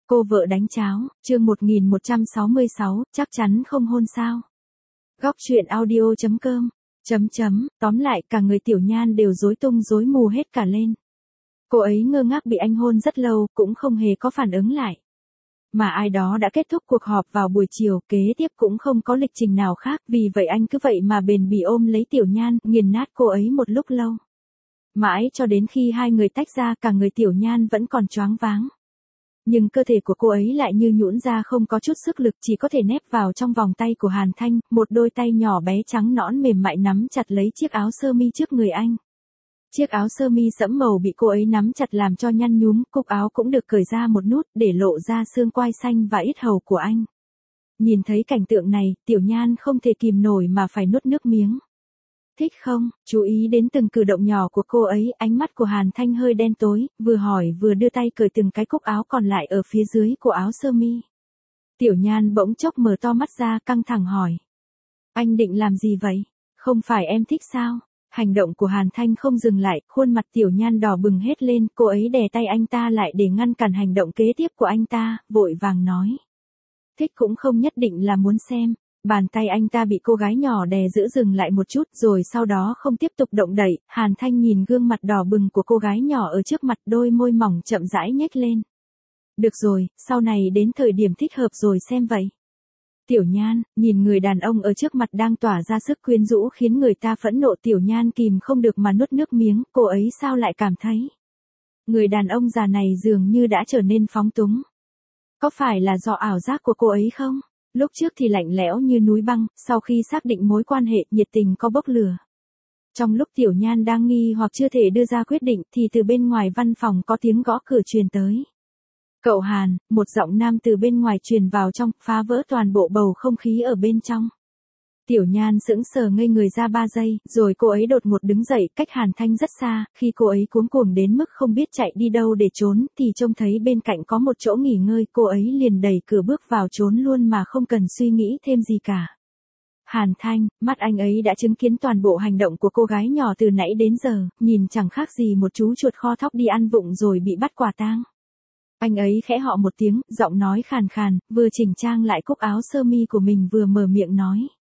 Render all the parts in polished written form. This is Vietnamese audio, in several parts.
Cô vợ đánh cháo, chương 1166, chắc chắn không hôn sao. Góc truyện audio.com. Tóm lại cả người Tiểu Nhan đều rối tung rối mù hết cả lên. Cô ấy ngơ ngác bị anh hôn rất lâu, cũng không hề có phản ứng lại. Mà ai đó đã kết thúc cuộc họp vào buổi chiều, kế tiếp cũng không có lịch trình nào khác, vì vậy anh cứ vậy mà bền bỉ ôm lấy Tiểu Nhan, nghiền nát cô ấy một lúc lâu. Mãi cho đến khi hai người tách ra, cả người Tiểu Nhan vẫn còn choáng váng. Nhưng cơ thể của cô ấy lại như nhũn ra, không có chút sức lực, chỉ có thể nép vào trong vòng tay của Hàn Thanh, một đôi tay nhỏ bé trắng nõn mềm mại nắm chặt lấy chiếc áo sơ mi trước người anh. Chiếc áo sơ mi sẫm màu bị cô ấy nắm chặt làm cho nhăn nhúm, cúc áo cũng được cởi ra một nút để lộ ra xương quai xanh và yết hầu của anh. Nhìn thấy cảnh tượng này, Tiểu Nhan không thể kìm nổi mà phải nuốt nước miếng. Thích không? Chú ý đến từng cử động nhỏ của cô ấy, ánh mắt của Hàn Thanh hơi đen tối, vừa hỏi vừa đưa tay cởi từng cái cúc áo còn lại ở phía dưới của áo sơ mi. Tiểu Nhan bỗng chốc mở to mắt ra, căng thẳng hỏi. Anh định làm gì vậy? Không phải em thích sao? Hành động của Hàn Thanh không dừng lại, khuôn mặt Tiểu Nhan đỏ bừng hết lên, cô ấy đè tay anh ta lại để ngăn cản hành động kế tiếp của anh ta, vội vàng nói. Thích cũng không nhất định là muốn xem. Bàn tay anh ta bị cô gái nhỏ đè giữ dừng lại một chút, rồi sau đó không tiếp tục động đậy. Hàn Thanh nhìn gương mặt đỏ bừng của cô gái nhỏ ở trước mặt, đôi môi mỏng chậm rãi nhếch lên. Được rồi, sau này đến thời điểm thích hợp rồi xem vậy. Tiểu Nhan, nhìn người đàn ông ở trước mặt đang tỏa ra sức quyến rũ khiến người ta phẫn nộ, Tiểu Nhan kìm không được mà nuốt nước miếng, cô ấy sao lại cảm thấy người đàn ông già này dường như đã trở nên phóng túng. Có phải là do ảo giác của cô ấy không? Lúc trước thì lạnh lẽo như núi băng, sau khi xác định mối quan hệ, nhiệt tình có bốc lửa. Trong lúc Tiểu Nhan đang nghi hoặc chưa thể đưa ra quyết định, thì từ bên ngoài văn phòng có tiếng gõ cửa truyền tới. Cậu Hàn, một giọng nam từ bên ngoài truyền vào trong, phá vỡ toàn bộ bầu không khí ở bên trong. Tiểu Nhan sững sờ ngây người ra 3 giây, rồi cô ấy đột ngột đứng dậy, cách Hàn Thanh rất xa, khi cô ấy cuống cuồng đến mức không biết chạy đi đâu để trốn, thì trông thấy bên cạnh có một chỗ nghỉ ngơi, cô ấy liền đẩy cửa bước vào trốn luôn mà không cần suy nghĩ thêm gì cả. Hàn Thanh, mắt anh ấy đã chứng kiến toàn bộ hành động của cô gái nhỏ từ nãy đến giờ, nhìn chẳng khác gì một chú chuột kho thóc đi ăn vụng rồi bị bắt quả tang. Anh ấy khẽ họ một tiếng, giọng nói khàn khàn, vừa chỉnh trang lại cúc áo sơ mi của mình vừa mở miệng nói.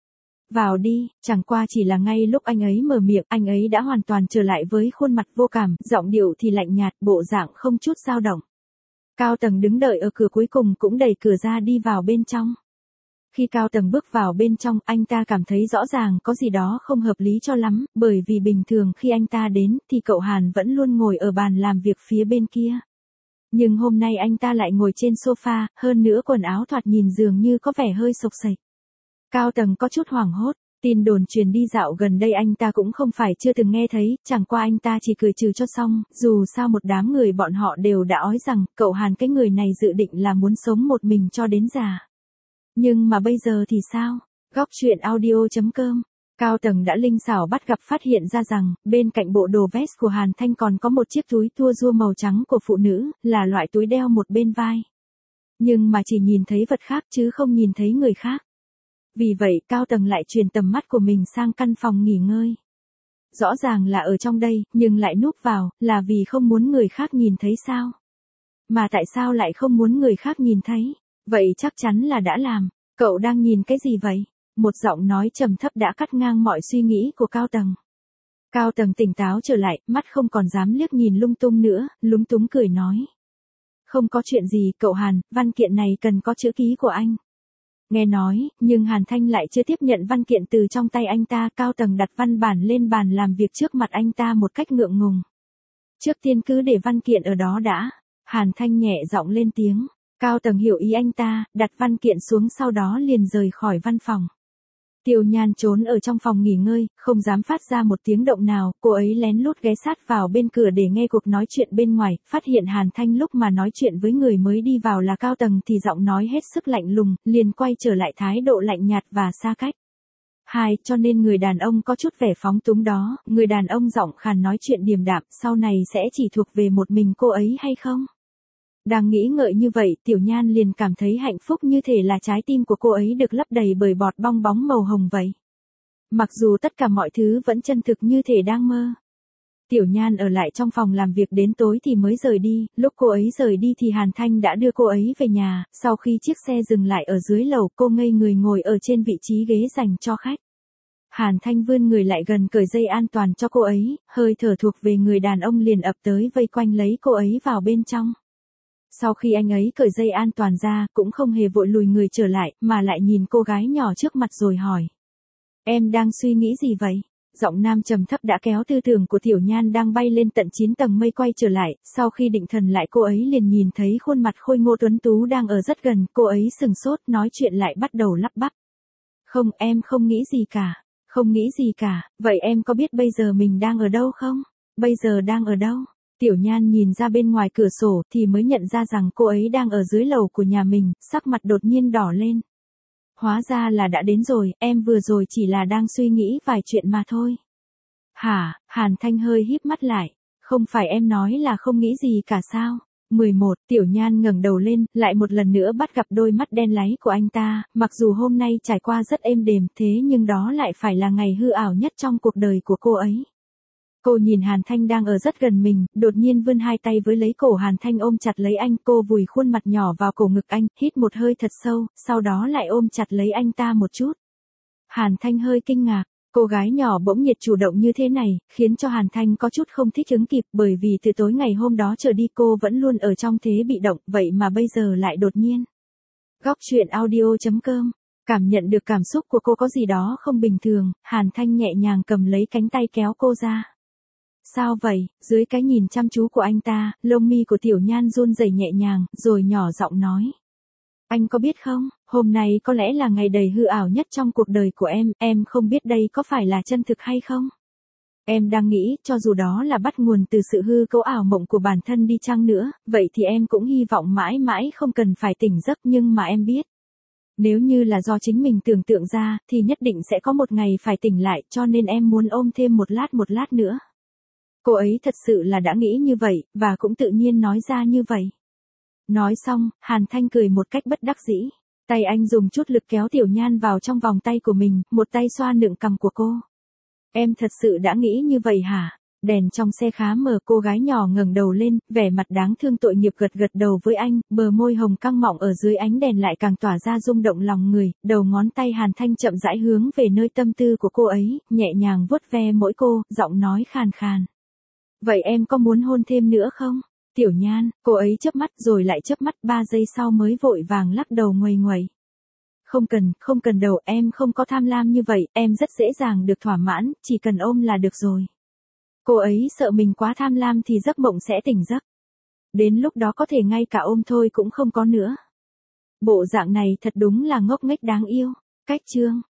Vào đi, chẳng qua chỉ là ngay lúc anh ấy mở miệng, anh ấy đã hoàn toàn trở lại với khuôn mặt vô cảm, giọng điệu thì lạnh nhạt, bộ dạng không chút dao động. Cao Tầng đứng đợi ở cửa cuối cùng cũng đẩy cửa ra đi vào bên trong. Khi Cao Tầng bước vào bên trong, anh ta cảm thấy rõ ràng có gì đó không hợp lý cho lắm, bởi vì bình thường khi anh ta đến, thì cậu Hàn vẫn luôn ngồi ở bàn làm việc phía bên kia. Nhưng hôm nay anh ta lại ngồi trên sofa, hơn nữa quần áo thoạt nhìn dường như có vẻ hơi xộc xệch. Cao Tầng có chút hoảng hốt, tin đồn truyền đi dạo gần đây anh ta cũng không phải chưa từng nghe thấy, chẳng qua anh ta chỉ cười trừ cho xong, dù sao một đám người bọn họ đều đã ói rằng, cậu Hàn cái người này dự định là muốn sống một mình cho đến già. Nhưng mà bây giờ thì sao? Góc truyện audio.com. Cao Tầng đã linh xảo bắt gặp phát hiện ra rằng, bên cạnh bộ đồ vest của Hàn Thanh còn có một chiếc túi tua rua màu trắng của phụ nữ, là loại túi đeo một bên vai. Nhưng mà chỉ nhìn thấy vật khác chứ không nhìn thấy người khác. Vì vậy Cao Tầng lại truyền tầm mắt của mình sang căn phòng nghỉ ngơi. Rõ ràng là ở trong đây, nhưng lại núp vào, là vì không muốn người khác nhìn thấy sao? Mà tại sao lại không muốn người khác nhìn thấy? Vậy chắc chắn là đã làm. Cậu đang nhìn cái gì vậy? Một giọng nói trầm thấp đã cắt ngang mọi suy nghĩ của Cao Tầng. Cao Tầng tỉnh táo trở lại, mắt không còn dám liếc nhìn lung tung nữa, lúng túng cười nói. Không có chuyện gì, cậu Hàn, văn kiện này cần có chữ ký của anh. Nghe nói, nhưng Hàn Thanh lại chưa tiếp nhận văn kiện từ trong tay anh ta, Cao Tầng đặt văn bản lên bàn làm việc trước mặt anh ta một cách ngượng ngùng. Trước tiên cứ để văn kiện ở đó đã. Hàn Thanh nhẹ giọng lên tiếng. Cao Tầng hiểu ý anh ta, đặt văn kiện xuống sau đó liền rời khỏi văn phòng. Tiểu Nhan trốn ở trong phòng nghỉ ngơi, không dám phát ra một tiếng động nào, cô ấy lén lút ghé sát vào bên cửa để nghe cuộc nói chuyện bên ngoài, phát hiện Hàn Thanh lúc mà nói chuyện với người mới đi vào là Cao Tầng thì giọng nói hết sức lạnh lùng, liền quay trở lại thái độ lạnh nhạt và xa cách. Cho nên người đàn ông có chút vẻ phóng túng đó, người đàn ông giọng khàn nói chuyện điềm đạm, sau này sẽ chỉ thuộc về một mình cô ấy hay không? Đang nghĩ ngợi như vậy, Tiểu Nhan liền cảm thấy hạnh phúc như thể là trái tim của cô ấy được lấp đầy bởi bọt bong bóng màu hồng vậy. Mặc dù tất cả mọi thứ vẫn chân thực như thể đang mơ. Tiểu Nhan ở lại trong phòng làm việc đến tối thì mới rời đi, lúc cô ấy rời đi thì Hàn Thanh đã đưa cô ấy về nhà, sau khi chiếc xe dừng lại ở dưới lầu cô ngây người ngồi ở trên vị trí ghế dành cho khách. Hàn Thanh vươn người lại gần cởi dây an toàn cho cô ấy, hơi thở thuộc về người đàn ông liền ập tới vây quanh lấy cô ấy vào bên trong. Sau khi anh ấy cởi dây an toàn ra, cũng không hề vội lùi người trở lại, mà lại nhìn cô gái nhỏ trước mặt rồi hỏi. Em đang suy nghĩ gì vậy? Giọng nam trầm thấp đã kéo tư tưởng của Tiểu Nhan đang bay lên tận 9 tầng mây quay trở lại, sau khi định thần lại cô ấy liền nhìn thấy khuôn mặt khôi ngô tuấn tú đang ở rất gần, cô ấy sừng sốt nói chuyện lại bắt đầu lắp bắp. Không, em không nghĩ gì cả. Không nghĩ gì cả, vậy em có biết bây giờ mình đang ở đâu không? Bây giờ đang ở đâu? Tiểu Nhan nhìn ra bên ngoài cửa sổ thì mới nhận ra rằng cô ấy đang ở dưới lầu của nhà mình, sắc mặt đột nhiên đỏ lên. Hóa ra là đã đến rồi, em vừa rồi chỉ là đang suy nghĩ vài chuyện mà thôi. Hả? Hàn Thanh hơi híp mắt lại. Không phải em nói là không nghĩ gì cả sao? 11, Tiểu Nhan ngẩng đầu lên, lại một lần nữa bắt gặp đôi mắt đen láy của anh ta, mặc dù hôm nay trải qua rất êm đềm thế nhưng đó lại phải là ngày hư ảo nhất trong cuộc đời của cô ấy. Cô nhìn Hàn Thanh đang ở rất gần mình, đột nhiên vươn hai tay với lấy cổ Hàn Thanh ôm chặt lấy anh, cô vùi khuôn mặt nhỏ vào cổ ngực anh, hít một hơi thật sâu, sau đó lại ôm chặt lấy anh ta một chút. Hàn Thanh hơi kinh ngạc. Cô gái nhỏ bỗng nhiệt chủ động như thế này, khiến cho Hàn Thanh có chút không thích ứng kịp bởi vì từ tối ngày hôm đó trở đi cô vẫn luôn ở trong thế bị động, vậy mà bây giờ lại đột nhiên. Góc truyện audio.com. Cảm nhận được cảm xúc của cô có gì đó không bình thường, Hàn Thanh nhẹ nhàng cầm lấy cánh tay kéo cô ra. Sao vậy? Dưới cái nhìn chăm chú của anh ta, lông mi của Tiểu Nhan run rẩy nhẹ nhàng, rồi nhỏ giọng nói. Anh có biết không, hôm nay có lẽ là ngày đầy hư ảo nhất trong cuộc đời của em không biết đây có phải là chân thực hay không? Em đang nghĩ, cho dù đó là bắt nguồn từ sự hư cấu ảo mộng của bản thân đi chăng nữa, vậy thì em cũng hy vọng mãi mãi không cần phải tỉnh giấc nhưng mà em biết. Nếu như là do chính mình tưởng tượng ra, thì nhất định sẽ có một ngày phải tỉnh lại, cho nên em muốn ôm thêm một lát nữa. Cô ấy thật sự là đã nghĩ như vậy, và cũng tự nhiên nói ra như vậy. Nói xong, Hàn Thanh cười một cách bất đắc dĩ. Tay anh dùng chút lực kéo Tiểu Nhan vào trong vòng tay của mình, một tay xoa nựng cằm của cô. Em thật sự đã nghĩ như vậy hả? Đèn trong xe khá mờ, cô gái nhỏ ngẩng đầu lên, vẻ mặt đáng thương tội nghiệp gật gật đầu với anh, bờ môi hồng căng mọng ở dưới ánh đèn lại càng tỏa ra rung động lòng người, đầu ngón tay Hàn Thanh chậm rãi hướng về nơi tâm tư của cô ấy, nhẹ nhàng vuốt ve mỗi cô, giọng nói khàn khàn. Vậy em có muốn hôn thêm nữa không? Tiểu Nhan, cô ấy chớp mắt rồi lại chớp mắt, 3 giây sau mới vội vàng lắc đầu nguầy nguậy. Không cần đâu, em không có tham lam như vậy, em rất dễ dàng được thỏa mãn, chỉ cần ôm là được rồi. Cô ấy sợ mình quá tham lam thì giấc mộng sẽ tỉnh giấc. Đến lúc đó có thể ngay cả ôm thôi cũng không có nữa. Bộ dạng này thật đúng là ngốc nghếch đáng yêu. Cách chương